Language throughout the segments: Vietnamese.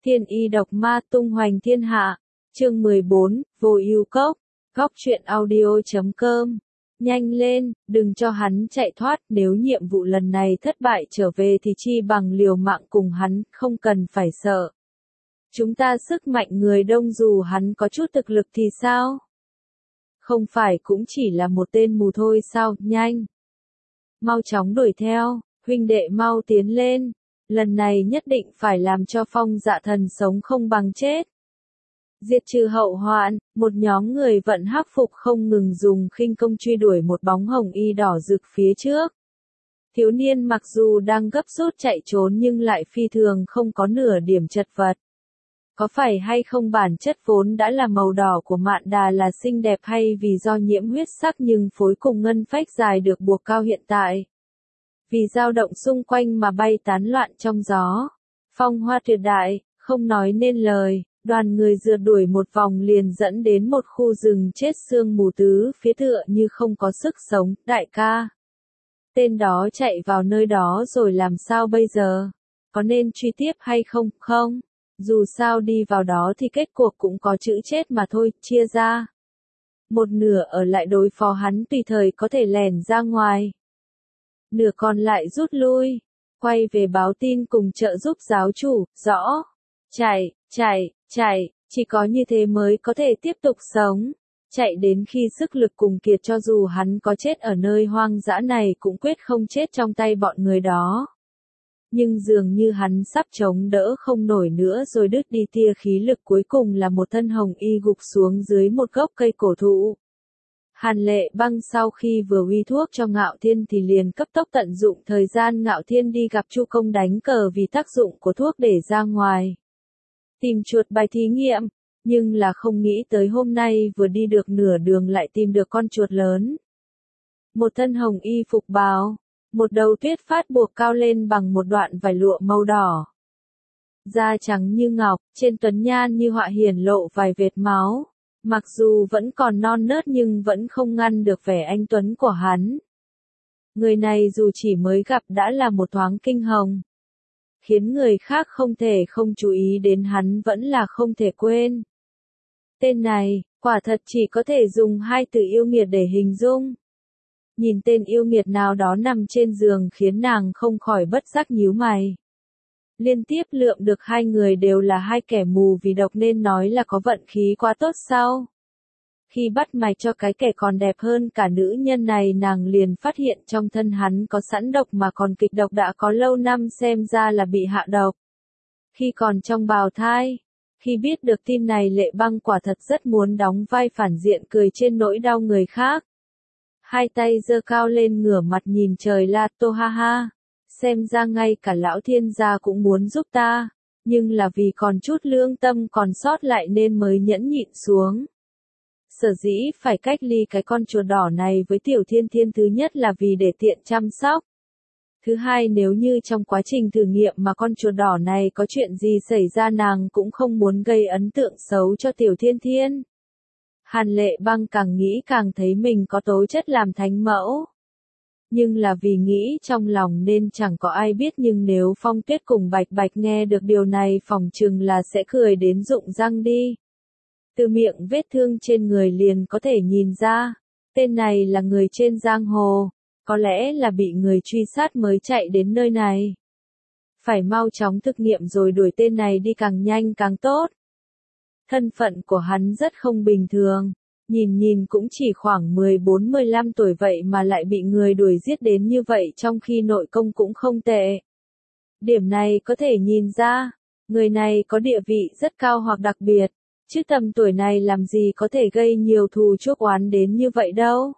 Thiên y độc ma tung hoành thiên hạ. Chương 14, Vô Ưu Cốc. Góc truyện audio.com. Nhanh lên, đừng cho hắn chạy thoát, nếu nhiệm vụ lần này thất bại trở về thì chi bằng liều mạng cùng hắn, không cần phải sợ. Chúng ta sức mạnh người đông dù hắn có chút thực lực thì sao? Không phải cũng chỉ là một tên mù thôi sao, nhanh. Mau chóng đuổi theo, huynh đệ mau tiến lên. Lần này nhất định phải làm cho Phong Dạ Thần sống không bằng chết. Diệt trừ hậu hoạn, một nhóm người vận hắc phục không ngừng dùng khinh công truy đuổi một bóng hồng y đỏ rực phía trước. Thiếu niên mặc dù đang gấp rút chạy trốn nhưng lại phi thường không có nửa điểm chật vật. Có phải hay không bản chất vốn đã là màu đỏ của Mạn Đà là xinh đẹp hay vì do nhiễm huyết sắc nhưng phối cùng ngân phách dài được buộc cao hiện tại? Vì dao động xung quanh mà bay tán loạn trong gió. Phong hoa tuyệt đại, không nói nên lời, đoàn người rượt đuổi một vòng liền dẫn đến một khu rừng chết sương mù tứ phía tựa như không có sức sống, đại ca. Tên đó chạy vào nơi đó rồi làm sao bây giờ? Có nên truy tiếp hay không? Không. Dù sao đi vào đó thì kết cuộc cũng có chữ chết mà thôi, chia ra. Một nửa ở lại đối phó hắn tùy thời có thể lẻn ra ngoài. Nửa còn lại rút lui, quay về báo tin cùng trợ giúp giáo chủ, rõ. Chạy, chỉ có như thế mới có thể tiếp tục sống. Chạy đến khi sức lực cùng kiệt cho dù hắn có chết ở nơi hoang dã này cũng quyết không chết trong tay bọn người đó. Nhưng dường như hắn sắp chống đỡ không nổi nữa rồi đứt đi tia khí lực cuối cùng là một thân hồng y gục xuống dưới một gốc cây cổ thụ. Hàn Lệ Băng sau khi vừa uy thuốc cho Ngạo Thiên thì liền cấp tốc tận dụng thời gian Ngạo Thiên đi gặp Chu Công đánh cờ vì tác dụng của thuốc để ra ngoài. Tìm chuột bài thí nghiệm, nhưng là không nghĩ tới hôm nay vừa đi được nửa đường lại tìm được con chuột lớn. Một thân hồng y phục bào, một đầu tuyết phát buộc cao lên bằng một đoạn vải lụa màu đỏ. Da trắng như ngọc, trên tuấn nhan như họa hiển lộ vài vệt máu. Mặc dù vẫn còn non nớt nhưng vẫn không ngăn được vẻ anh tuấn của hắn. Người này dù chỉ mới gặp đã là một thoáng kinh hồng. Khiến người khác không thể không chú ý đến hắn vẫn là không thể quên. Tên này, quả thật chỉ có thể dùng hai từ yêu nghiệt để hình dung. Nhìn tên yêu nghiệt nào đó nằm trên giường khiến nàng không khỏi bất giác nhíu mày. Liên tiếp lượm được hai người đều là hai kẻ mù vì độc nên nói là có vận khí quá tốt sao? Khi bắt mạch cho cái kẻ còn đẹp hơn cả nữ nhân này nàng liền phát hiện trong thân hắn có sẵn độc mà còn kịch độc đã có lâu năm xem ra là bị hạ độc. Khi còn trong bào thai, khi biết được tin này Lệ Băng quả thật rất muốn đóng vai phản diện cười trên nỗi đau người khác. Hai tay giơ cao lên ngửa mặt nhìn trời la tô ha ha. Xem ra ngay cả lão thiên gia cũng muốn giúp ta, nhưng là vì còn chút lương tâm còn sót lại nên mới nhẫn nhịn xuống. Sở dĩ phải cách ly cái con chuột đỏ này với Tiểu Thiên Thiên thứ nhất là vì để tiện chăm sóc. Thứ hai nếu như trong quá trình thử nghiệm mà con chuột đỏ này có chuyện gì xảy ra nàng cũng không muốn gây ấn tượng xấu cho Tiểu Thiên Thiên. Hàn Lệ Băng càng nghĩ càng thấy mình có tố chất làm thánh mẫu. Nhưng là vì nghĩ trong lòng nên chẳng có ai biết nhưng nếu Phong Tuyết cùng Bạch Bạch nghe được điều này phỏng chừng là sẽ cười đến rụng răng đi. Từ miệng vết thương trên người liền có thể nhìn ra, tên này là người trên giang hồ, có lẽ là bị người truy sát mới chạy đến nơi này. Phải mau chóng thực nghiệm rồi đuổi tên này đi càng nhanh càng tốt. Thân phận của hắn rất không bình thường. Nhìn cũng chỉ khoảng 14-15 tuổi vậy mà lại bị người đuổi giết đến như vậy trong khi nội công cũng không tệ. Điểm này có thể nhìn ra, người này có địa vị rất cao hoặc đặc biệt, chứ tầm tuổi này làm gì có thể gây nhiều thù chuốc oán đến như vậy đâu.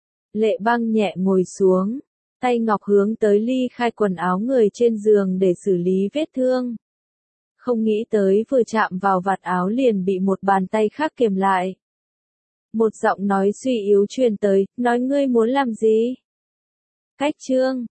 Lệ Băng nhẹ ngồi xuống, tay ngọc hướng tới ly khai quần áo người trên giường để xử lý vết thương. Không nghĩ tới vừa chạm vào vạt áo liền bị một bàn tay khác kiềm lại. Một giọng nói suy yếu truyền tới, nói ngươi muốn làm gì? Cách chương